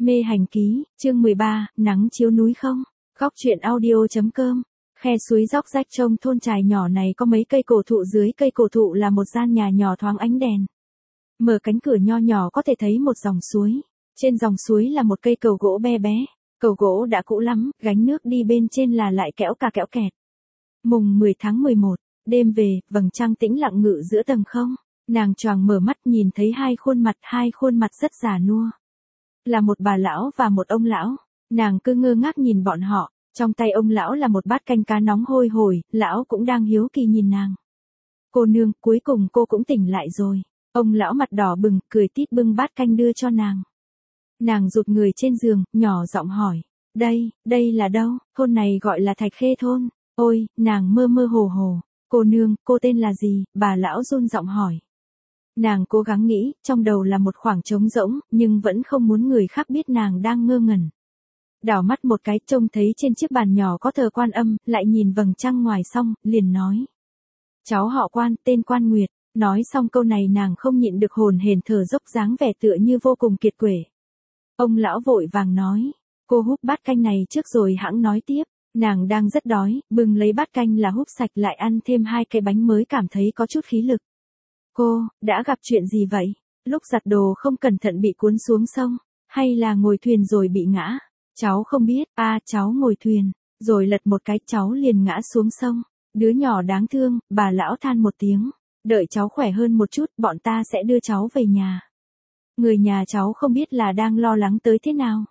Mê hành ký, chương 13, nắng chiếu núi không? Góc truyện audio.com. Khe suối róc rách trông thôn trài nhỏ này có mấy cây cổ thụ, dưới cây cổ thụ là một gian nhà nhỏ thoáng ánh đèn. Mở cánh cửa nho nhỏ có thể thấy một dòng suối. Trên dòng suối là một cây cầu gỗ be bé. Cầu gỗ đã cũ lắm, gánh nước đi bên trên là lại kẽo cà kẽo kẹt. Mùng 10 tháng 11, đêm về, vầng trăng tĩnh lặng ngự giữa tầng không. Nàng choàng mở mắt nhìn thấy hai khuôn mặt rất già nua. Là một bà lão và một ông lão. Nàng cứ ngơ ngác nhìn bọn họ, trong tay ông lão là một bát canh cá nóng hôi hổi, lão cũng đang hiếu kỳ nhìn nàng. Cô nương, cuối cùng cô cũng tỉnh lại rồi. Ông lão mặt đỏ bừng, cười tít bưng bát canh đưa cho nàng. Nàng rụt người trên giường, nhỏ giọng hỏi. Đây là đâu? Thôn này gọi là Thạch Khê thôn. Ôi, nàng mơ mơ hồ hồ. Cô nương, cô tên là gì? Bà lão run giọng hỏi. Nàng cố gắng nghĩ, trong đầu là một khoảng trống rỗng, nhưng vẫn không muốn người khác biết nàng đang ngơ ngẩn. Đảo mắt một cái, trông thấy trên chiếc bàn nhỏ có thờ Quan Âm, lại nhìn vầng trăng ngoài xong, liền nói. Cháu họ Quan, tên Quan Nguyệt. Nói xong câu này nàng không nhịn được hồn hển thở dốc, dáng vẻ tựa như vô cùng kiệt quệ. Ông lão vội vàng nói. Cô húp bát canh này trước rồi hẵng nói tiếp. Nàng đang rất đói, bưng lấy bát canh là húp sạch, lại ăn thêm 2 cái bánh mới cảm thấy có chút khí lực. Cô, đã gặp chuyện gì vậy? Lúc giặt đồ không cẩn thận bị cuốn xuống sông, hay là ngồi thuyền rồi bị ngã? Cháu không biết, cháu ngồi thuyền, rồi lật một cái cháu liền ngã xuống sông. Đứa nhỏ đáng thương, bà lão than một tiếng. Đợi cháu khỏe hơn một chút, bọn ta sẽ đưa cháu về nhà. Người nhà cháu không biết là đang lo lắng tới thế nào.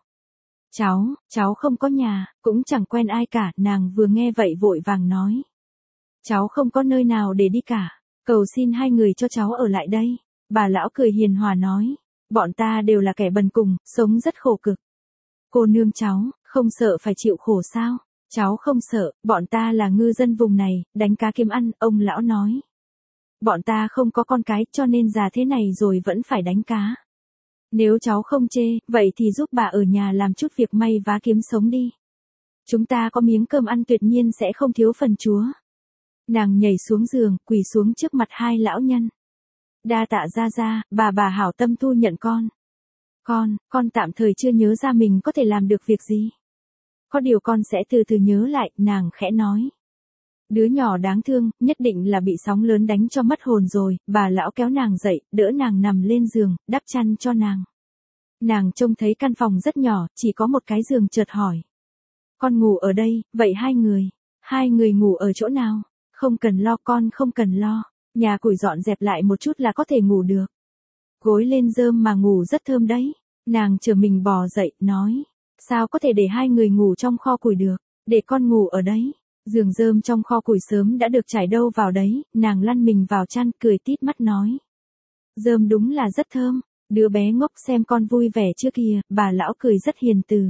Cháu không có nhà, cũng chẳng quen ai cả. Nàng vừa nghe vậy vội vàng nói. Cháu không có nơi nào để đi cả. Cầu xin hai người cho cháu ở lại đây. Bà lão cười hiền hòa nói. Bọn ta đều là kẻ bần cùng, sống rất khổ cực. Cô nương cháu, không sợ phải chịu khổ sao? Cháu không sợ, bọn ta là ngư dân vùng này, đánh cá kiếm ăn, ông lão nói. Bọn ta không có con cái, cho nên già thế này rồi vẫn phải đánh cá. Nếu cháu không chê, vậy thì giúp bà ở nhà làm chút việc may vá kiếm sống đi. Chúng ta có miếng cơm ăn tuyệt nhiên sẽ không thiếu phần chúa. Nàng nhảy xuống giường, quỳ xuống trước mặt hai lão nhân. Đa tạ gia, bà hảo tâm thu nhận con. Con tạm thời chưa nhớ ra mình có thể làm được việc gì. Có điều con sẽ từ từ nhớ lại, nàng khẽ nói. Đứa nhỏ đáng thương, nhất định là bị sóng lớn đánh cho mất hồn rồi. Bà lão kéo nàng dậy, đỡ nàng nằm lên giường, đắp chăn cho nàng. Nàng trông thấy căn phòng rất nhỏ, chỉ có một cái giường, chợt hỏi. Con ngủ ở đây, vậy hai người ngủ ở chỗ nào? Không cần lo, con không cần lo. Nhà củi dọn dẹp lại một chút là có thể ngủ được. Gối lên rơm mà ngủ rất thơm đấy. Nàng trở mình bò dậy, nói. Sao có thể để hai người ngủ trong kho củi được? Để con ngủ ở đấy. Giường rơm trong kho củi sớm đã được trải đâu vào đấy. Nàng lăn mình vào chăn, cười tít mắt nói. Rơm đúng là rất thơm. Đứa bé ngốc xem con vui vẻ chưa kìa. Bà lão cười rất hiền từ.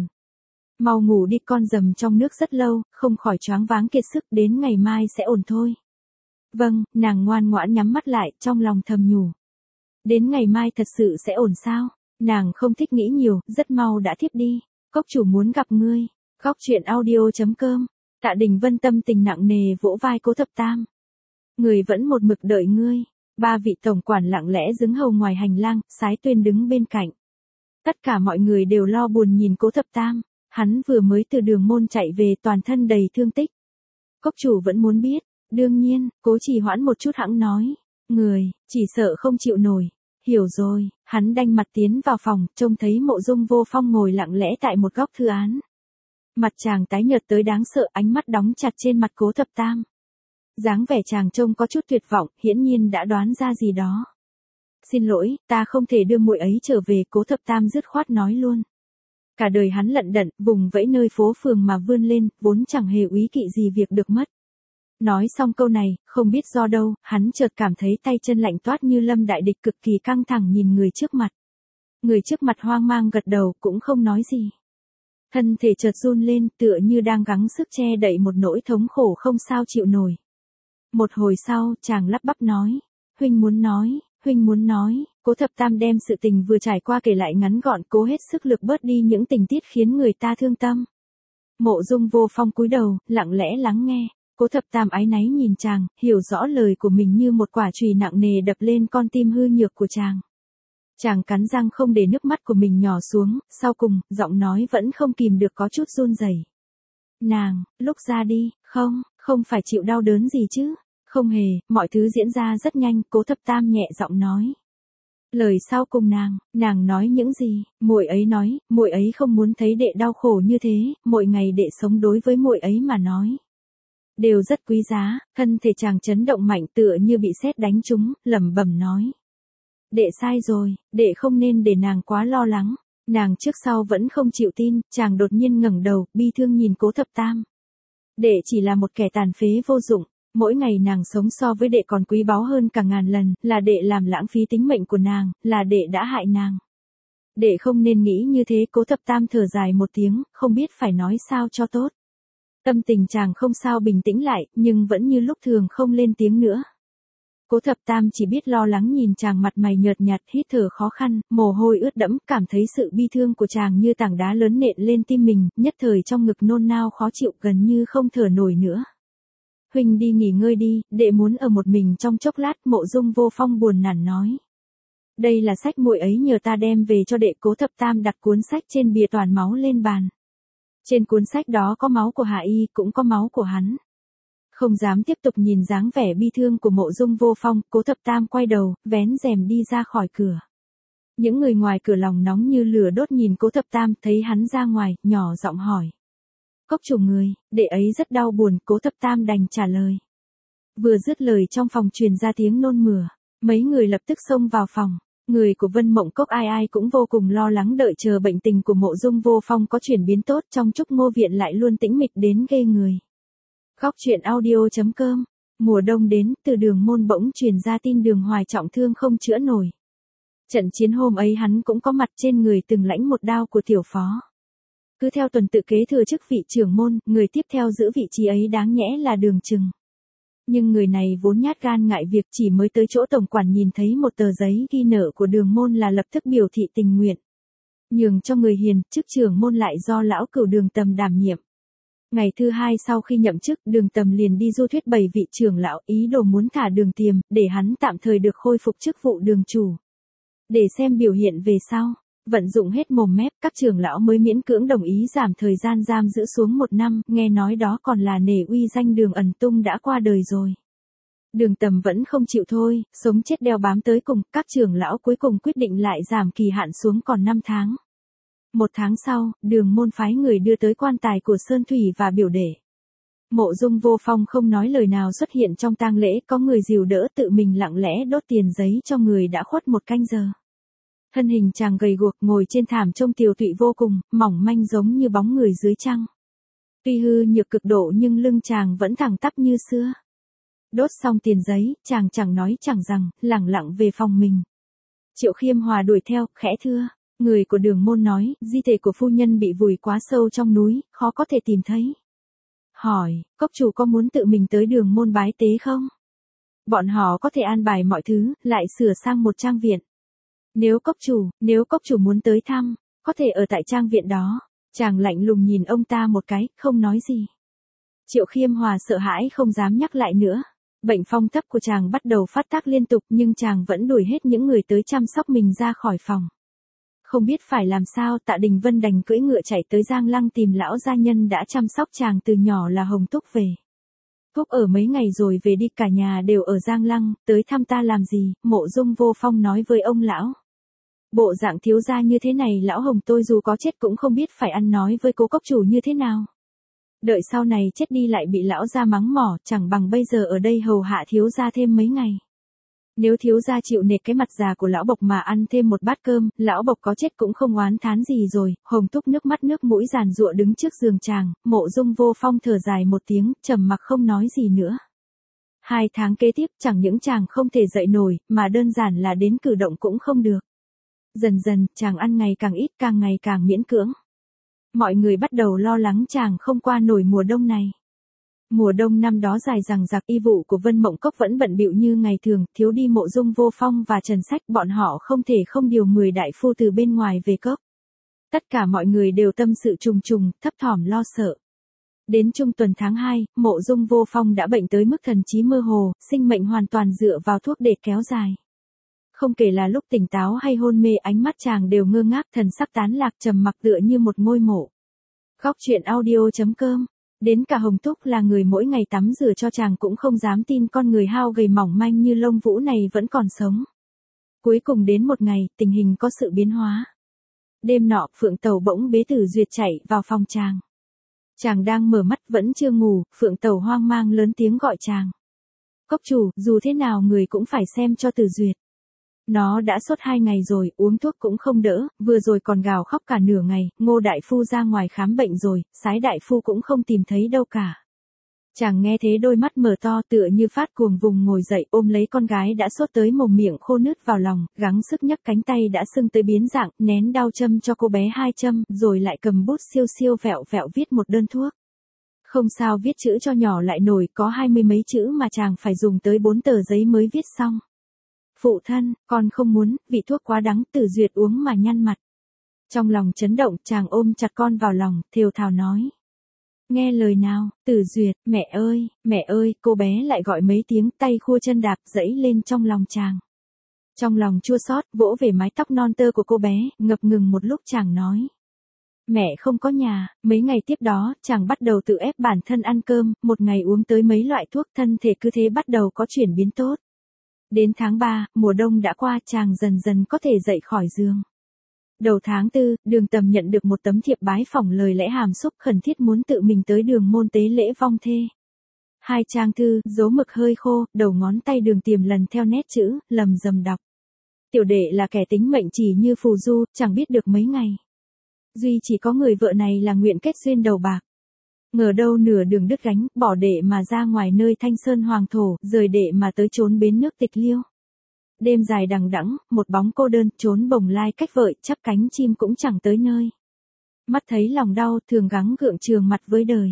Mau ngủ đi, con dầm trong nước rất lâu, không khỏi choáng váng kiệt sức, đến ngày mai sẽ ổn thôi. Vâng, nàng ngoan ngoãn nhắm mắt lại, trong lòng thầm nhủ. Đến ngày mai thật sự sẽ ổn sao? Nàng không thích nghĩ nhiều, rất mau đã thiếp đi. Cốc chủ muốn gặp ngươi. Góc truyện audio.com. Tạ Đình Vân tâm tình nặng nề vỗ vai Cố Thập Tam. Người vẫn một mực đợi ngươi. 3 vị tổng quản lặng lẽ đứng hầu ngoài hành lang, Sái Tuyên đứng bên cạnh. Tất cả mọi người đều lo buồn nhìn Cố Thập Tam. Hắn vừa mới từ đường môn chạy về, toàn thân đầy thương tích. Cốc chủ vẫn muốn biết. Đương nhiên, Cố trì hoãn một chút hẵng nói. Người, chỉ sợ không chịu nổi. Hiểu rồi, hắn đanh mặt tiến vào phòng, trông thấy Mộ Dung Vô Phong ngồi lặng lẽ tại một góc thư án. Mặt chàng tái nhợt tới đáng sợ, ánh mắt đóng chặt trên mặt Cố Thập Tam. Dáng vẻ chàng trông có chút tuyệt vọng, hiển nhiên đã đoán ra gì đó. Xin lỗi, ta không thể đưa muội ấy trở về, Cố Thập Tam dứt khoát nói luôn. Cả đời hắn lận đận, vùng vẫy nơi phố phường mà vươn lên, vốn chẳng hề úy kỵ gì việc được mất. Nói xong câu này, không biết do đâu, hắn chợt cảm thấy tay chân lạnh toát như lâm đại địch, cực kỳ căng thẳng nhìn người trước mặt. Người trước mặt hoang mang gật đầu, cũng không nói gì. Thân thể chợt run lên, tựa như đang gắng sức che đậy một nỗi thống khổ không sao chịu nổi. Một hồi sau, chàng lắp bắp nói. Huynh muốn nói. Cố Thập Tam đem sự tình vừa trải qua kể lại ngắn gọn, cố hết sức lực bớt đi những tình tiết khiến người ta thương tâm. Mộ Dung Vô Phong cúi đầu, lặng lẽ lắng nghe. Cố Thập Tam áy náy nhìn chàng, hiểu rõ lời của mình như một quả chùy nặng nề đập lên con tim hư nhược của chàng. Chàng cắn răng không để nước mắt của mình nhỏ xuống, sau cùng, giọng nói vẫn không kìm được có chút run rẩy. Nàng, lúc ra đi, không phải chịu đau đớn gì chứ? Không hề, mọi thứ diễn ra rất nhanh, Cố Thập Tam nhẹ giọng nói. Lời sau cùng nàng nói những gì? Muội ấy nói, muội ấy không muốn thấy đệ đau khổ như thế, mỗi ngày đệ sống đối với muội ấy mà nói đều rất quý giá. Thân thể chàng chấn động mạnh tựa như bị sét đánh trúng, lẩm bẩm nói. Đệ sai rồi, đệ không nên để nàng quá lo lắng. Nàng trước sau vẫn không chịu tin, chàng đột nhiên ngẩng đầu, bi thương nhìn Cố Thập Tam. Đệ chỉ là một kẻ tàn phế vô dụng, mỗi ngày nàng sống so với đệ còn quý báu hơn cả ngàn lần, là đệ làm lãng phí tính mệnh của nàng, là đệ đã hại nàng. Đệ không nên nghĩ như thế. Cố Thập Tam thở dài một tiếng, không biết phải nói sao cho tốt. Tâm tình chàng không sao bình tĩnh lại, nhưng vẫn như lúc thường không lên tiếng nữa. Cố Thập Tam chỉ biết lo lắng nhìn chàng mặt mày nhợt nhạt, hít thở khó khăn, mồ hôi ướt đẫm, cảm thấy sự bi thương của chàng như tảng đá lớn nện lên tim mình, nhất thời trong ngực nôn nao khó chịu, gần như không thở nổi nữa. Huynh đi nghỉ ngơi đi, đệ muốn ở một mình trong chốc lát. Mộ Dung Vô Phong buồn nản nói. Đây là sách muội ấy nhờ ta đem về cho đệ. Cố Thập Tam đặt cuốn sách trên bìa toàn máu lên bàn. Trên cuốn sách đó có máu của Hạ Y, cũng có máu của hắn. Không dám tiếp tục nhìn dáng vẻ bi thương của Mộ Dung Vô Phong, Cố Thập Tam quay đầu, vén rèm đi ra khỏi cửa. Những người ngoài cửa lòng nóng như lửa đốt nhìn Cố Thập Tam, thấy hắn ra ngoài, nhỏ giọng hỏi. Cốc chủ người, đệ ấy rất đau buồn. Cố Thập Tam đành trả lời. Vừa dứt lời trong phòng truyền ra tiếng nôn mửa. Mấy người lập tức xông vào phòng. Người của Vân Mộng Cốc ai ai cũng vô cùng lo lắng đợi chờ bệnh tình của Mộ Dung Vô Phong có chuyển biến tốt. Trong Trúc Ngô viện lại luôn tĩnh mịch đến ghê người. Góc truyện audio.com. Mùa đông đến, từ Đường Môn bỗng truyền ra tin Đường Hoài trọng thương không chữa nổi. Trận chiến hôm ấy hắn cũng có mặt, trên người từng lãnh một đao của tiểu phó. Cứ theo tuần tự kế thừa chức vị trưởng môn, người tiếp theo giữ vị trí ấy đáng nhẽ là Đường Trừng. Nhưng người này vốn nhát gan ngại việc, chỉ mới tới chỗ tổng quản nhìn thấy một tờ giấy ghi nợ của Đường môn là lập tức biểu thị tình nguyện nhường cho người hiền, chức trưởng môn lại do lão cửu Đường Tầm đảm nhiệm. Ngày thứ hai sau khi nhậm chức, Đường Tầm liền đi du thuyết 7 vị trưởng lão, ý đồ muốn thả Đường Tiềm, để hắn tạm thời được khôi phục chức vụ đường chủ. Để xem biểu hiện về sau. Vận dụng hết mồm mép, các trưởng lão mới miễn cưỡng đồng ý giảm thời gian giam giữ xuống 1 năm, nghe nói đó còn là nể uy danh Đường Ẩn Tung đã qua đời rồi. Đường Tầm vẫn không chịu thôi, sống chết đeo bám tới cùng, các trưởng lão cuối cùng quyết định lại giảm kỳ hạn xuống còn 5 tháng. 1 tháng sau, Đường môn phái người đưa tới quan tài của Sơn Thủy và biểu đệ. Mộ Dung Vô Phong không nói lời nào xuất hiện trong tang lễ, có người dìu đỡ, tự mình lặng lẽ đốt tiền giấy cho người đã khuất 1 canh giờ. Thân hình chàng gầy guộc ngồi trên thảm trông tiều tụy vô cùng, mỏng manh giống như bóng người dưới trăng. Tuy hư nhược cực độ nhưng lưng chàng vẫn thẳng tắp như xưa. Đốt xong tiền giấy, chàng chẳng nói chẳng rằng, lẳng lặng về phòng mình. Triệu Khiêm Hòa đuổi theo, khẽ thưa. Người của Đường môn nói, di thể của phu nhân bị vùi quá sâu trong núi, khó có thể tìm thấy. Hỏi, cốc chủ có muốn tự mình tới Đường môn bái tế không? Bọn họ có thể an bài mọi thứ, lại sửa sang một trang viện. Nếu cốc chủ muốn tới thăm, có thể ở tại trang viện đó. Chàng lạnh lùng nhìn ông ta một cái, không nói gì. Triệu Khiêm Hòa sợ hãi không dám nhắc lại nữa. Bệnh phong thấp của chàng bắt đầu phát tác liên tục, nhưng chàng vẫn đuổi hết những người tới chăm sóc mình ra khỏi phòng. Không biết phải làm sao, Tạ Đình Vân đành cưỡi ngựa chạy tới Giang Lăng tìm lão gia nhân đã chăm sóc chàng từ nhỏ là Hồng Túc về. Thúc ở mấy ngày rồi về đi, cả nhà đều ở Giang Lăng, tới thăm ta làm gì? Mộ Dung Vô Phong nói với ông lão. Bộ dạng thiếu gia như thế này lão Hồng tôi dù có chết cũng không biết phải ăn nói với Cố cốc chủ như thế nào. Đợi sau này chết đi lại bị lão gia mắng mỏ, chẳng bằng bây giờ ở đây hầu hạ thiếu gia thêm mấy ngày. Nếu thiếu gia chịu nể cái mặt già của lão Bộc mà ăn thêm một bát cơm, lão Bộc có chết cũng không oán thán gì rồi. Hồng Túc nước mắt nước mũi giàn giụa đứng trước giường chàng. Mộ Dung Vô Phong thở dài một tiếng, trầm mặc không nói gì nữa. 2 tháng kế tiếp chẳng những chàng không thể dậy nổi, mà đơn giản là đến cử động cũng không được. Dần dần, chàng ăn ngày càng ít, càng ngày càng miễn cưỡng. Mọi người bắt đầu lo lắng chàng không qua nổi mùa đông này. Mùa đông năm đó dài dằng dặc, y vụ của Vân Mộng Cốc vẫn bận bịu như ngày thường, thiếu đi Mộ Dung Vô Phong và Trần Sách, bọn họ không thể không điều 10 đại phu từ bên ngoài về cốc. Tất cả mọi người đều tâm sự trùng trùng, thấp thỏm lo sợ. Đến trung tuần tháng 2, Mộ Dung Vô Phong đã bệnh tới mức thần trí mơ hồ, sinh mệnh hoàn toàn dựa vào thuốc để kéo dài. Không kể là lúc tỉnh táo hay hôn mê, ánh mắt chàng đều ngơ ngác, thần sắc tán lạc, trầm mặc tựa như một ngôi mộ. Góc truyện audio.com. Đến cả Hồng Túc là người mỗi ngày tắm rửa cho chàng cũng không dám tin con người hao gầy mỏng manh như lông vũ này vẫn còn sống. Cuối cùng đến một ngày, tình hình có sự biến hóa. Đêm nọ, Phượng Tẩu bỗng bế Tử Duyệt chạy vào phòng chàng. Chàng đang mở mắt vẫn chưa ngủ, Phượng Tẩu hoang mang lớn tiếng gọi chàng. Cốc chủ, dù thế nào người cũng phải xem cho Tử Duyệt. Nó đã sốt 2 ngày rồi, uống thuốc cũng không đỡ, vừa rồi còn gào khóc cả nửa ngày, Ngô đại phu ra ngoài khám bệnh rồi, Sái đại phu cũng không tìm thấy đâu cả. Chàng nghe thế đôi mắt mở to tựa như phát cuồng, vùng ngồi dậy ôm lấy con gái đã sốt tới mồm miệng khô nứt vào lòng, gắng sức nhấc cánh tay đã sưng tới biến dạng, nén đau châm cho cô bé 2 châm, rồi lại cầm bút siêu siêu vẹo vẹo viết một đơn thuốc. Không sao viết chữ cho nhỏ lại nổi, có 20 mấy chữ mà chàng phải dùng tới 4 tờ giấy mới viết xong. Phụ thân, con không muốn, vị thuốc quá đắng, Tử Duyệt uống mà nhăn mặt. Trong lòng chấn động, chàng ôm chặt con vào lòng, thều thào nói. Nghe lời nào, Tử Duyệt, mẹ ơi, cô bé lại gọi mấy tiếng, tay khua chân đạp dẫy lên trong lòng chàng. Trong lòng chua xót, vỗ về mái tóc non tơ của cô bé, ngập ngừng một lúc chàng nói. Mẹ không có nhà, mấy ngày tiếp đó, chàng bắt đầu tự ép bản thân ăn cơm, một ngày uống tới mấy loại thuốc, thân thể cứ thế bắt đầu có chuyển biến tốt. Đến tháng 3, mùa đông đã qua, chàng dần dần có thể dậy khỏi giường. Đầu tháng 4, Đường Tầm nhận được một tấm thiệp bái phỏng lời lẽ hàm xúc khẩn thiết muốn tự mình tới Đường môn tế lễ vong thê. 2 trang thư, dấu mực hơi khô, đầu ngón tay Đường Tiềm lần theo nét chữ, lầm rầm đọc. Tiểu đệ là kẻ tính mệnh chỉ như phù du, chẳng biết được mấy ngày. Duy chỉ có người vợ này là nguyện kết duyên đầu bạc. Ngờ đâu nửa đường đứt gánh, bỏ đệ mà ra ngoài nơi thanh sơn hoàng thổ, rời đệ mà tới chốn bến nước Tịch Liêu. Đêm dài đằng đẵng, một bóng cô đơn, trốn bồng lai cách vợi, chắp cánh chim cũng chẳng tới nơi. Mắt thấy lòng đau, thường gắng gượng trường mặt với đời.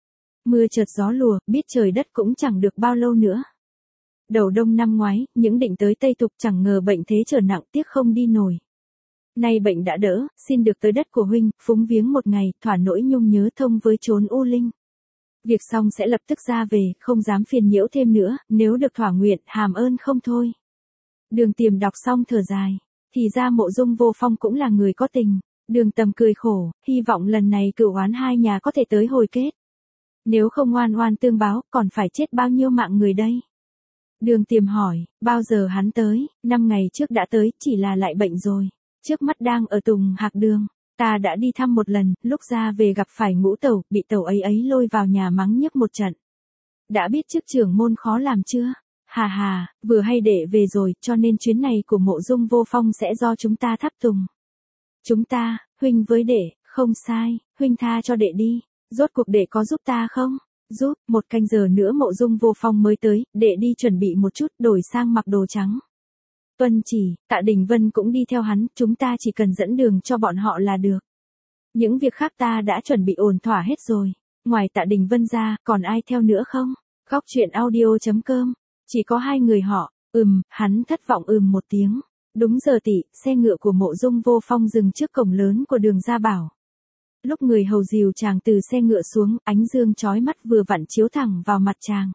Mưa chợt gió lùa, biết trời đất cũng chẳng được bao lâu nữa. Đầu đông năm ngoái, những định tới Tây Tục, chẳng ngờ bệnh thế trở nặng, tiếc không đi nổi. Nay bệnh đã đỡ, xin được tới đất của huynh, phúng viếng một ngày, thỏa nỗi nhung nhớ thông với chốn u linh. Việc xong sẽ lập tức ra về, không dám phiền nhiễu thêm nữa, nếu được thỏa nguyện, hàm ơn không thôi. Đường Tiềm đọc xong thở dài, thì ra Mộ Dung Vô Phong cũng là người có tình. Đường Tầm cười khổ, hy vọng lần này cửu oán hai nhà có thể tới hồi kết. Nếu không oan oan tương báo, còn phải chết bao nhiêu mạng người đây? Đường Tiềm hỏi, bao giờ hắn tới? 5 ngày trước đã tới, chỉ là lại bệnh rồi. Trước mắt đang ở Tùng Hạc Đường. Ta đã đi thăm một lần, lúc ra về gặp phải Ngũ Tẩu, bị tẩu ấy lôi vào nhà mắng nhức một trận. Đã biết chức trưởng môn khó làm chưa? Hà hà, vừa hay đệ về rồi, cho nên chuyến này của Mộ Dung Vô Phong sẽ do chúng ta tháp tùng. Chúng ta, huynh với đệ, không sai, huynh tha cho đệ đi. Rốt cuộc đệ có giúp ta không? Giúp, 1 canh giờ nữa Mộ Dung Vô Phong mới tới, đệ đi chuẩn bị một chút, đổi sang mặc đồ trắng. Tuân chỉ, Tạ Đình Vân cũng đi theo hắn, chúng ta chỉ cần dẫn đường cho bọn họ là được. Những việc khác ta đã chuẩn bị ổn thỏa hết rồi. Ngoài Tạ Đình Vân ra, còn ai theo nữa không? Góc truyện audio.com. Chỉ có 2 người họ. Hắn thất vọng một tiếng. Đúng giờ tỵ, xe ngựa của Mộ Dung Vô Phong dừng trước cổng lớn của Đường Gia Bảo. Lúc người hầu dìu chàng từ xe ngựa xuống, ánh dương chói mắt vừa vặn chiếu thẳng vào mặt chàng.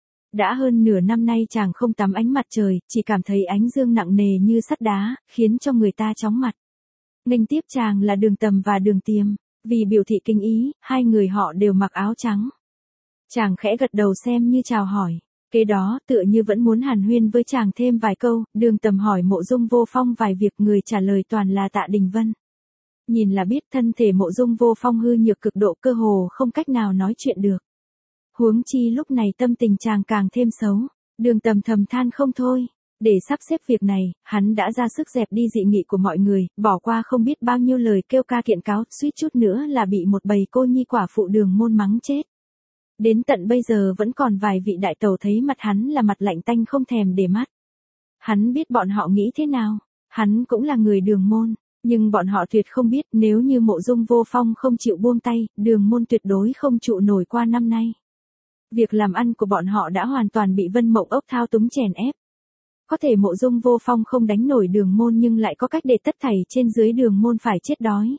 Đã hơn nửa năm nay chàng không tắm ánh mặt trời, chỉ cảm thấy ánh dương nặng nề như sắt đá, khiến cho người ta chóng mặt. Nghênh tiếp chàng là Đường Tầm và Đường Tiềm, vì biểu thị kinh ý, 2 người họ đều mặc áo trắng. Chàng khẽ gật đầu xem như chào hỏi. Kế đó, tựa như vẫn muốn hàn huyên với chàng thêm vài câu, Đường Tầm hỏi Mộ Dung Vô Phong vài việc, người trả lời toàn là Tạ Đình Vân. Nhìn là biết thân thể Mộ Dung Vô Phong hư nhược cực độ, cơ hồ không cách nào nói chuyện được. Huống chi lúc này tâm tình chàng càng thêm xấu. Đường Tầm thầm than không thôi. Để sắp xếp việc này, hắn đã ra sức dẹp đi dị nghị của mọi người, bỏ qua không biết bao nhiêu lời kêu ca kiện cáo, suýt chút nữa là bị một bầy cô nhi quả phụ Đường môn mắng chết. Đến tận bây giờ vẫn còn vài vị đại tẩu thấy mặt hắn là mặt lạnh tanh không thèm để mắt. Hắn biết bọn họ nghĩ thế nào. Hắn cũng là người Đường môn, nhưng bọn họ tuyệt không biết nếu như Mộ Dung Vô Phong không chịu buông tay, Đường môn tuyệt đối không trụ nổi qua năm nay. Việc làm ăn của bọn họ đã hoàn toàn bị Vân Mộng Ốc thao túng chèn ép. Có thể Mộ Dung Vô Phong không đánh nổi Đường môn nhưng lại có cách để tất thảy trên dưới Đường môn phải chết đói.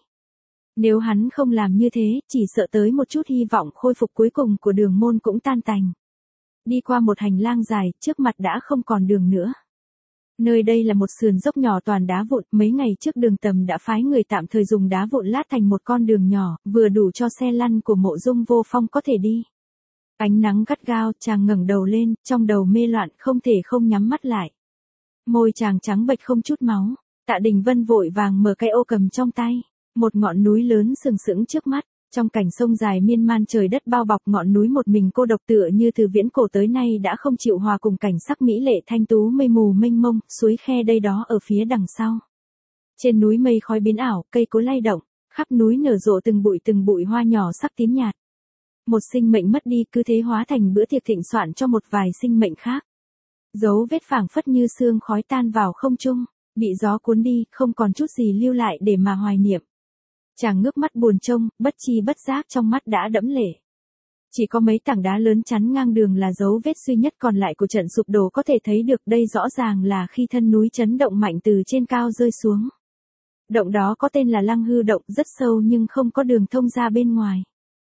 Nếu hắn không làm như thế, chỉ sợ tới một chút hy vọng khôi phục cuối cùng của Đường môn cũng tan tành. Đi qua một hành lang dài, trước mặt đã không còn đường nữa. Nơi đây là một sườn dốc nhỏ toàn đá vụn, mấy ngày trước Đường Tầm đã phái người tạm thời dùng đá vụn lát thành một con đường nhỏ, vừa đủ cho xe lăn của Mộ Dung Vô Phong có thể đi. Ánh nắng gắt gao, chàng ngẩng đầu lên, trong đầu mê loạn không thể không nhắm mắt lại. Môi chàng trắng bệch không chút máu, Tạ Đình Vân vội vàng mở cây ô cầm trong tay, một ngọn núi lớn sừng sững trước mắt. Trong cảnh sông dài miên man trời đất bao bọc, ngọn núi một mình cô độc tựa như từ viễn cổ tới nay đã không chịu hòa cùng cảnh sắc mỹ lệ thanh tú mây mù mênh mông, suối khe đây đó ở phía đằng sau. Trên núi mây khói biến ảo, cây cối lay động, khắp núi nở rộ từng bụi hoa nhỏ sắc tím nhạt. Một sinh mệnh mất đi cứ thế hóa thành bữa tiệc thịnh soạn cho một vài sinh mệnh khác. Dấu vết phảng phất như sương khói tan vào không trung, bị gió cuốn đi, không còn chút gì lưu lại để mà hoài niệm. Chàng ngước mắt buồn trông, bất chi bất giác trong mắt đã đẫm lệ. Chỉ có mấy tảng đá lớn chắn ngang đường là dấu vết duy nhất còn lại của trận sụp đổ có thể thấy được, đây rõ ràng là khi thân núi chấn động mạnh từ trên cao rơi xuống. Động đó có tên là Lăng Hư Động, rất sâu nhưng không có đường thông ra bên ngoài.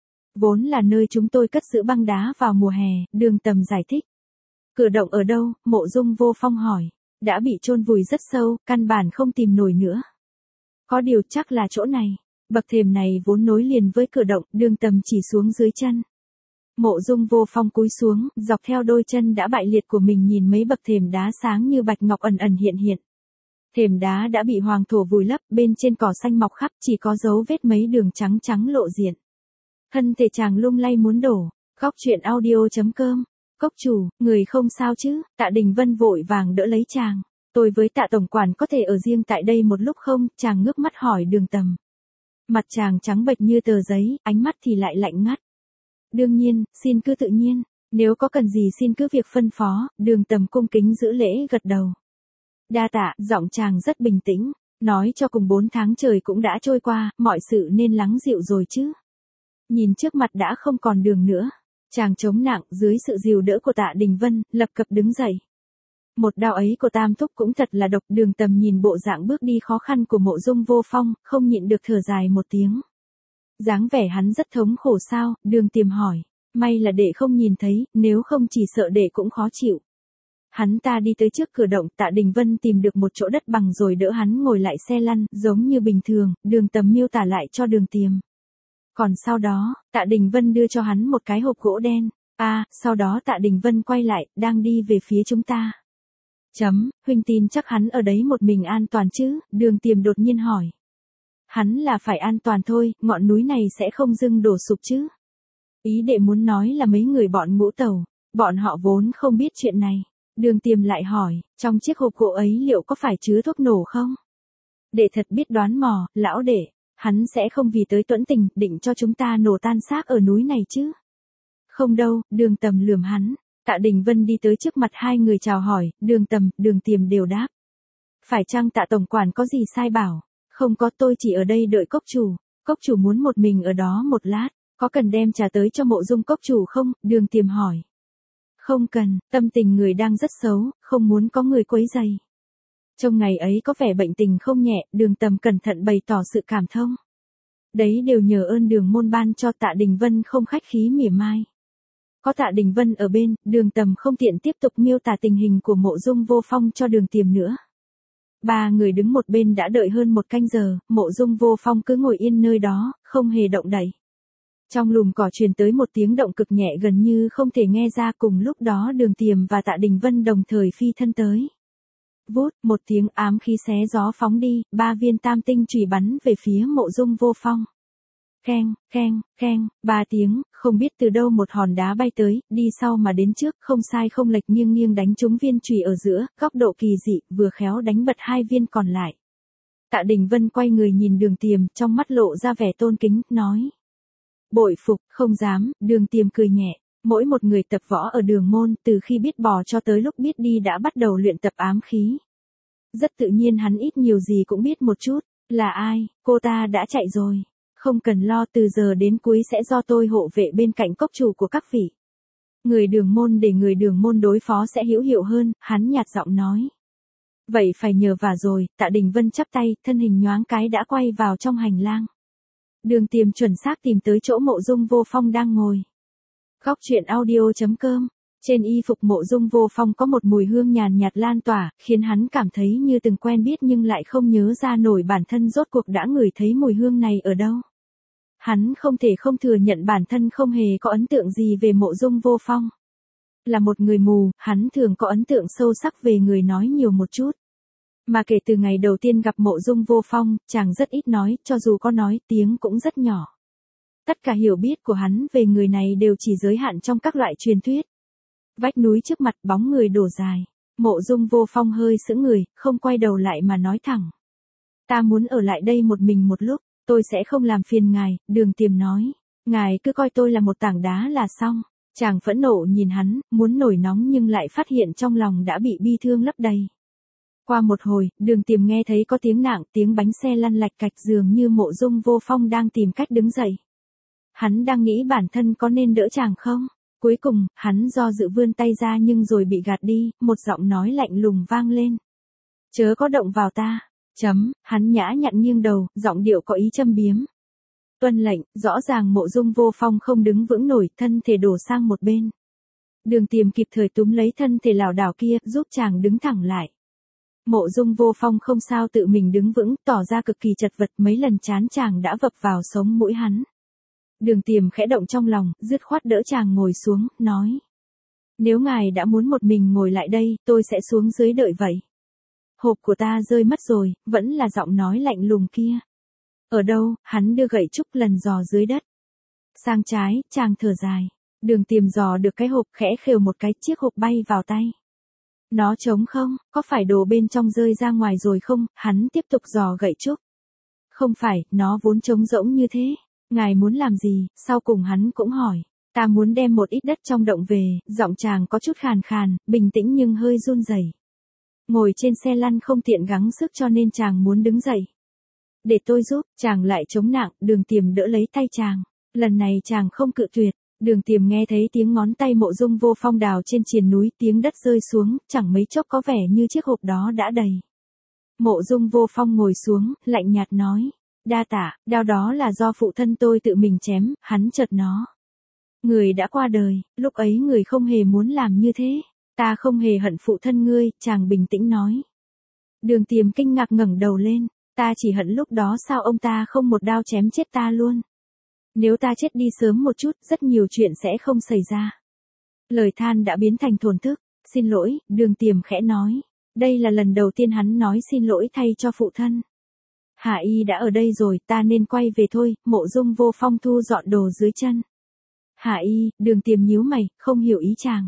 Vốn là nơi chúng tôi cất giữ băng đá vào mùa hè, Đường Tầm giải thích. Cửa động ở đâu? Mộ Dung Vô Phong hỏi. Đã bị chôn vùi rất sâu, căn bản không tìm nổi nữa. Có điều chắc là chỗ này. Bậc thềm này vốn nối liền với cửa động, Đường Tầm chỉ xuống dưới chân. Mộ Dung Vô Phong cúi xuống, dọc theo đôi chân đã bại liệt của mình nhìn mấy bậc thềm đá sáng như bạch ngọc ẩn ẩn hiện hiện. Thềm đá đã bị hoàng thổ vùi lấp, bên trên cỏ xanh mọc khắp chỉ có dấu vết mấy đường trắng trắng lộ diện. Thân thể chàng lung lay muốn đổ. Góc truyện audio.com. Cốc chủ, người không sao chứ? Tạ Đình Vân vội vàng đỡ lấy chàng. Tôi với Tạ tổng quản có thể ở riêng tại đây một lúc không? Chàng ngước mắt hỏi Đường Tầm. Mặt chàng trắng bệch như tờ giấy, ánh mắt thì lại lạnh ngắt. Đương nhiên, xin cứ tự nhiên, nếu có cần gì xin cứ việc phân phó. Đường Tầm cung kính giữ lễ gật đầu. Đa tạ, giọng chàng rất bình tĩnh, nói cho cùng 4 tháng trời cũng đã trôi qua, mọi sự nên lắng dịu rồi chứ. Nhìn trước mặt đã không còn đường nữa, chàng chống nặng dưới sự dìu đỡ của Tạ Đình Vân, lập cập đứng dậy. Một đao ấy của Tam Thúc cũng thật là độc. Đường Tầm nhìn bộ dạng bước đi khó khăn của Mộ Dung Vô Phong, không nhịn được thở dài một tiếng. Dáng vẻ hắn rất thống khổ sao? Đường Tiềm hỏi. May là đệ không nhìn thấy, nếu không chỉ sợ đệ cũng khó chịu. Hắn ta đi tới trước cửa động, Tạ Đình Vân tìm được một chỗ đất bằng rồi đỡ hắn ngồi lại xe lăn, giống như bình thường. Đường Tầm miêu tả lại cho Đường Tiềm. Còn sau đó, Tạ Đình Vân đưa cho hắn một cái hộp gỗ đen. Sau đó Tạ Đình Vân quay lại, đang đi về phía chúng ta. Huynh tin chắc hắn ở đấy một mình an toàn chứ? Đường Tiềm đột nhiên hỏi. Hắn là phải an toàn thôi, ngọn núi này sẽ không dưng đổ sụp chứ? Ý đệ muốn nói là mấy người bọn Ngũ Tẩu, bọn họ vốn không biết chuyện này. Đường Tiềm lại hỏi, trong chiếc hộp gỗ ấy liệu có phải chứa thuốc nổ không? Đệ thật biết đoán mò, lão đệ, hắn sẽ không vì tới tuẫn tình, định cho chúng ta nổ tan xác ở núi này chứ? Không đâu, Đường Tầm lườm hắn. Tạ Đình Vân đi tới trước mặt hai người chào hỏi, Đường Tầm, Đường Tiềm đều đáp. Phải chăng Tạ tổng quản có gì sai bảo? Không có, tôi chỉ ở đây đợi cốc chủ. Cốc chủ muốn một mình ở đó một lát, có cần đem trà tới cho Mộ Dung cốc chủ không? Đường Tiềm hỏi. Không cần, tâm tình người đang rất xấu, không muốn có người quấy rầy. Trong ngày ấy có vẻ bệnh tình không nhẹ, Đường Tầm cẩn thận bày tỏ sự cảm thông. Đấy đều nhờ ơn Đường môn ban cho. Tạ Đình Vân không khách khí mỉa mai. Có Tạ Đình Vân ở bên, Đường Tầm không tiện tiếp tục miêu tả tình hình của Mộ Dung Vô Phong cho Đường Tiềm nữa. Ba người đứng một bên đã đợi hơn 1 canh giờ, Mộ Dung Vô Phong cứ ngồi yên nơi đó, không hề động đậy. Trong lùm cỏ truyền tới một tiếng động cực nhẹ gần như không thể nghe ra, cùng lúc đó Đường Tiềm và Tạ Đình Vân đồng thời phi thân tới. Vút, một tiếng ám khí xé gió phóng đi, 3 viên tam tinh chùy bắn về phía Mộ Dung Vô Phong. Keng, keng, keng, 3 tiếng, không biết từ đâu một hòn đá bay tới, đi sau mà đến trước, không sai không lệch nghiêng nghiêng đánh trúng viên chùy ở giữa, góc độ kỳ dị, vừa khéo đánh bật 2 viên còn lại. Tạ Đình Vân quay người nhìn Đường Tiềm, trong mắt lộ ra vẻ tôn kính, nói. Bội phục, không dám. Đường Tiềm cười nhẹ. Mỗi một người tập võ ở Đường môn, từ khi biết bò cho tới lúc biết đi đã bắt đầu luyện tập ám khí. Rất tự nhiên hắn ít nhiều gì cũng biết một chút. Là ai? Cô ta đã chạy rồi. Không cần lo, từ giờ đến cuối sẽ do tôi hộ vệ bên cạnh cốc chủ của các vị. Người Đường môn để người Đường môn đối phó sẽ hữu hiệu hơn, hắn nhạt giọng nói. Vậy phải nhờ vả rồi. Tạ Đình Vân chắp tay, thân hình nhoáng cái đã quay vào trong hành lang. Đường Tiềm chuẩn xác tìm tới chỗ Mộ Dung Vô Phong đang ngồi. Góc truyện audio.com Trên y phục Mộ Dung Vô Phong có một mùi hương nhàn nhạt lan tỏa, khiến hắn cảm thấy như từng quen biết nhưng lại không nhớ ra nổi bản thân rốt cuộc đã ngửi thấy mùi hương này ở đâu. Hắn không thể không thừa nhận bản thân không hề có ấn tượng gì về Mộ Dung Vô Phong. Là một người mù, hắn thường có ấn tượng sâu sắc về người nói nhiều một chút. Mà kể từ ngày đầu tiên gặp Mộ Dung Vô Phong, chàng rất ít nói, cho dù có nói, tiếng cũng rất nhỏ. Tất cả hiểu biết của hắn về người này đều chỉ giới hạn trong các loại truyền thuyết. Vách núi trước mặt bóng người đổ dài. Mộ Dung Vô Phong hơi sững người, không quay đầu lại mà nói thẳng. Ta muốn ở lại đây một mình một lúc, tôi sẽ không làm phiền ngài, Đường Tiềm nói. Ngài cứ coi tôi là một tảng đá là xong. Chàng phẫn nộ nhìn hắn, muốn nổi nóng nhưng lại phát hiện trong lòng đã bị bi thương lấp đầy. Qua một hồi, Đường Tiềm nghe thấy có tiếng nạng, tiếng bánh xe lăn lạch cạch dường như Mộ Dung Vô Phong đang tìm cách đứng dậy. Hắn đang nghĩ bản thân có nên đỡ chàng không? Cuối cùng, hắn do dự vươn tay ra nhưng rồi bị gạt đi, một giọng nói lạnh lùng vang lên. Chớ có động vào ta. Hắn nhã nhặn nghiêng đầu, giọng điệu có ý châm biếm. Tuân lệnh, rõ ràng Mộ Dung Vô Phong không đứng vững nổi, thân thể đổ sang một bên. Đường Tiềm kịp thời túm lấy thân thể lảo đảo kia, giúp chàng đứng thẳng lại. Mộ Dung Vô Phong không sao tự mình đứng vững, tỏ ra cực kỳ chật vật, mấy lần chán chàng đã vập vào sống mũi hắn. Đường Tiềm khẽ động trong lòng, dứt khoát đỡ chàng ngồi xuống, nói. Nếu ngài đã muốn một mình ngồi lại đây, tôi sẽ xuống dưới đợi vậy. Hộp của ta rơi mất rồi, vẫn là giọng nói lạnh lùng kia. Ở đâu, hắn đưa gậy trúc lần dò dưới đất. Sang trái, chàng thở dài. Đường Tiềm dò được cái hộp, khẽ khều một cái, chiếc hộp bay vào tay. Nó trống không, có phải đồ bên trong rơi ra ngoài rồi không? Hắn tiếp tục dò gậy trúc. Không phải, nó vốn trống rỗng như thế. Ngài muốn làm gì? Sau cùng hắn cũng hỏi. Ta muốn đem một ít đất trong động về, giọng chàng có chút khàn khàn, bình tĩnh nhưng hơi run rẩy. Ngồi trên xe lăn không tiện gắng sức cho nên chàng muốn đứng dậy. Để tôi giúp, chàng lại chống nặng, Đường Tiềm đỡ lấy tay chàng. Lần này chàng không cự tuyệt. Đường Tiềm nghe thấy tiếng ngón tay Mộ Dung Vô Phong đào trên triền núi, tiếng đất rơi xuống, chẳng mấy chốc có vẻ như chiếc hộp đó đã đầy. Mộ Dung Vô Phong ngồi xuống, lạnh nhạt nói. Đa tạ, đao đó là do phụ thân tôi tự mình chém, hắn chợt nó. Người đã qua đời, lúc ấy người không hề muốn làm như thế. Ta không hề hận phụ thân ngươi, chàng bình tĩnh nói. Đường Tiềm kinh ngạc ngẩng đầu lên, ta chỉ hận lúc đó sao ông ta không một đao chém chết ta luôn. Nếu ta chết đi sớm một chút, rất nhiều chuyện sẽ không xảy ra. Lời than đã biến thành thổn thức. Xin lỗi, Đường Tiềm khẽ nói. Đây là lần đầu tiên hắn nói xin lỗi thay cho phụ thân. Hạ Y đã ở đây rồi, ta nên quay về thôi. Mộ Dung Vô Phong thu dọn đồ dưới chân. Hạ Y, Đường Tiềm nhíu mày, không hiểu ý chàng.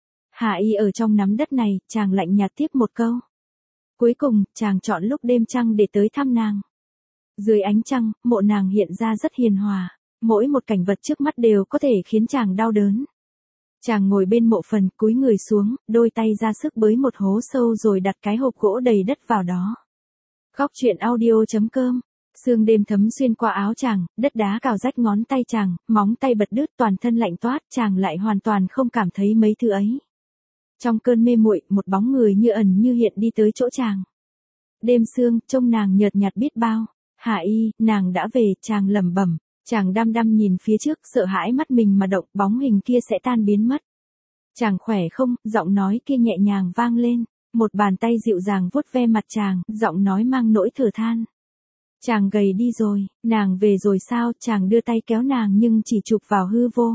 Hạ Y ở trong nắm đất này, chàng lạnh nhạt tiếp một câu. Cuối cùng, chàng chọn lúc đêm trăng để tới thăm nàng. Dưới ánh trăng, mộ nàng hiện ra rất hiền hòa. Mỗi một cảnh vật trước mắt đều có thể khiến chàng đau đớn. Chàng ngồi bên mộ phần, cúi người xuống, đôi tay ra sức bới một hố sâu rồi đặt cái hộp gỗ đầy đất vào đó. Góc truyện audio.com. Sương đêm thấm xuyên qua áo chàng, đất đá cào rách ngón tay chàng, móng tay bật đứt, toàn thân lạnh toát, chàng lại hoàn toàn không cảm thấy mấy thứ ấy. Trong cơn mê muội, một bóng người như ẩn như hiện đi tới chỗ chàng. Đêm sương, trông nàng nhợt nhạt biết bao. Hạ Y, nàng đã về, chàng lẩm bẩm. Chàng đăm đăm nhìn phía trước, sợ hãi mắt mình mà động, bóng hình kia sẽ tan biến mất. Chàng khỏe không? Giọng nói kia nhẹ nhàng vang lên. Một bàn tay dịu dàng vuốt ve mặt chàng, giọng nói mang nỗi thở than. Chàng gầy đi rồi, nàng về rồi sao? Chàng đưa tay kéo nàng nhưng chỉ chụp vào hư vô.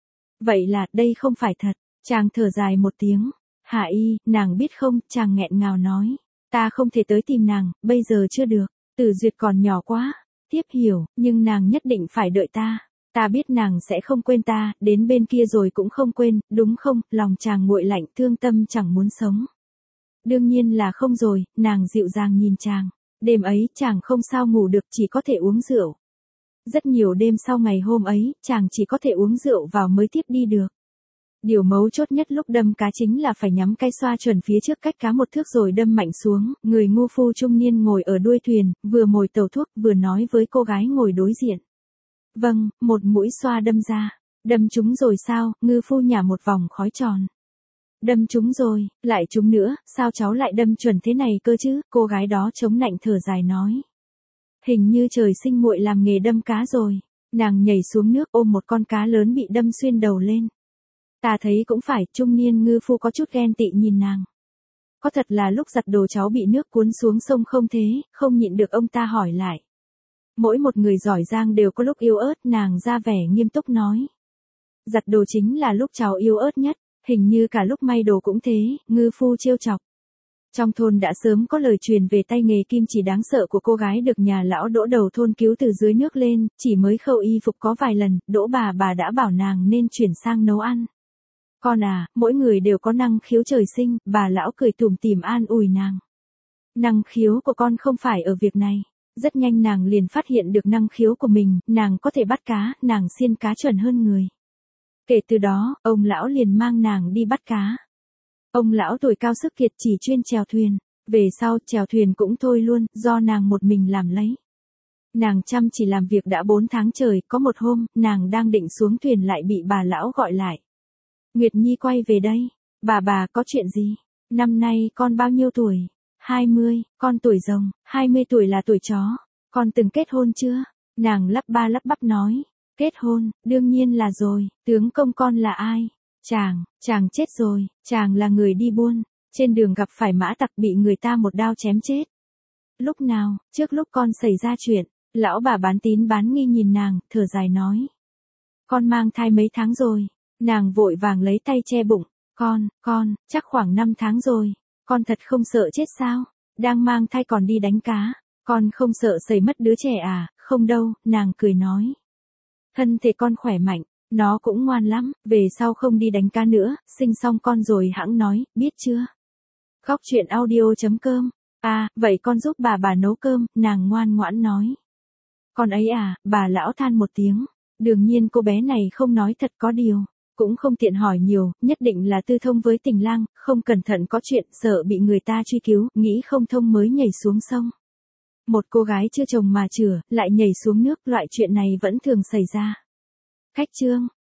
Vậy là, đây không phải thật. Chàng thở dài một tiếng. Hạ Y, nàng biết không? Chàng nghẹn ngào nói. Ta không thể tới tìm nàng, bây giờ chưa được. Tử Duyệt còn nhỏ quá. Tiếp hiểu, nhưng nàng nhất định phải đợi ta. Ta biết nàng sẽ không quên ta, đến bên kia rồi cũng không quên, đúng không? Lòng chàng nguội lạnh, thương tâm chẳng muốn sống. Đương nhiên là không rồi, nàng dịu dàng nhìn chàng. Đêm ấy, chàng không sao ngủ được, chỉ có thể uống rượu. Rất nhiều đêm sau ngày hôm ấy, chàng chỉ có thể uống rượu vào mới tiếp đi được. Điều mấu chốt nhất lúc đâm cá chính là phải nhắm cái xoa chuẩn phía trước cách cá một thước rồi đâm mạnh xuống. Người ngu phu trung niên ngồi ở đuôi thuyền, vừa mồi tàu thuốc, vừa nói với cô gái ngồi đối diện. Vâng, một mũi xoa đâm ra. Đâm trúng rồi sao? Ngư phu nhả một vòng khói tròn. Đâm trúng rồi, lại trúng nữa, sao cháu lại đâm chuẩn thế này cơ chứ? Cô gái đó chống nạnh thở dài nói. Hình như trời sinh muội làm nghề đâm cá rồi. Nàng nhảy xuống nước ôm một con cá lớn bị đâm xuyên đầu lên. Ta thấy cũng phải, trung niên ngư phu có chút ghen tị nhìn nàng. Có thật là lúc giặt đồ cháu bị nước cuốn xuống sông không thế, không nhịn được ông ta hỏi lại. Mỗi một người giỏi giang đều có lúc yếu ớt, nàng ra vẻ nghiêm túc nói. Giặt đồ chính là lúc cháu yếu ớt nhất, hình như cả lúc may đồ cũng thế, ngư phu trêu chọc. Trong thôn đã sớm có lời truyền về tay nghề kim chỉ đáng sợ của cô gái được nhà lão Đỗ đầu thôn cứu từ dưới nước lên, chỉ mới khâu y phục có vài lần, Đỗ bà đã bảo nàng nên chuyển sang nấu ăn. Con à, mỗi người đều có năng khiếu trời sinh, bà lão cười tủm tỉm an ủi nàng. Năng khiếu của con không phải ở việc này. Rất nhanh nàng liền phát hiện được năng khiếu của mình, nàng có thể bắt cá, nàng xiên cá chuẩn hơn người. Kể từ đó, ông lão liền mang nàng đi bắt cá. Ông lão tuổi cao sức kiệt chỉ chuyên chèo thuyền, về sau chèo thuyền cũng thôi luôn, do nàng một mình làm lấy. Nàng chăm chỉ làm việc đã 4 tháng trời, có một hôm, nàng đang định xuống thuyền lại bị bà lão gọi lại. Nguyệt Nhi quay về đây. Bà có chuyện gì? Năm nay con bao nhiêu tuổi? 20, con tuổi rồng, 20 tuổi là tuổi chó. Con từng kết hôn chưa? Nàng lắp ba lắp bắp nói. Kết hôn, đương nhiên là rồi, tướng công con là ai? Chàng chết rồi, chàng là người đi buôn, trên đường gặp phải mã tặc bị người ta một đao chém chết. Lúc nào, trước lúc con xảy ra chuyện, lão bà bán tín bán nghi nhìn nàng, thở dài nói. Con mang thai mấy tháng rồi, nàng vội vàng lấy tay che bụng, con, chắc khoảng 5 tháng rồi, con thật không sợ chết sao, đang mang thai còn đi đánh cá, con không sợ sẩy mất đứa trẻ à, không đâu, nàng cười nói. Thân thể con khỏe mạnh, nó cũng ngoan lắm, về sau không đi đánh cá nữa, sinh xong con rồi hẵng nói, biết chưa? Khóc chuyện audio.com. À, vậy con giúp bà nấu cơm, nàng ngoan ngoãn nói. Con ấy à, bà lão than một tiếng, đương nhiên cô bé này không nói thật có điều, cũng không tiện hỏi nhiều, nhất định là tư thông với tình lang, không cẩn thận có chuyện, sợ bị người ta truy cứu, nghĩ không thông mới nhảy xuống sông. Một cô gái chưa chồng mà chửa, lại nhảy xuống nước, loại chuyện này vẫn thường xảy ra. Khách chương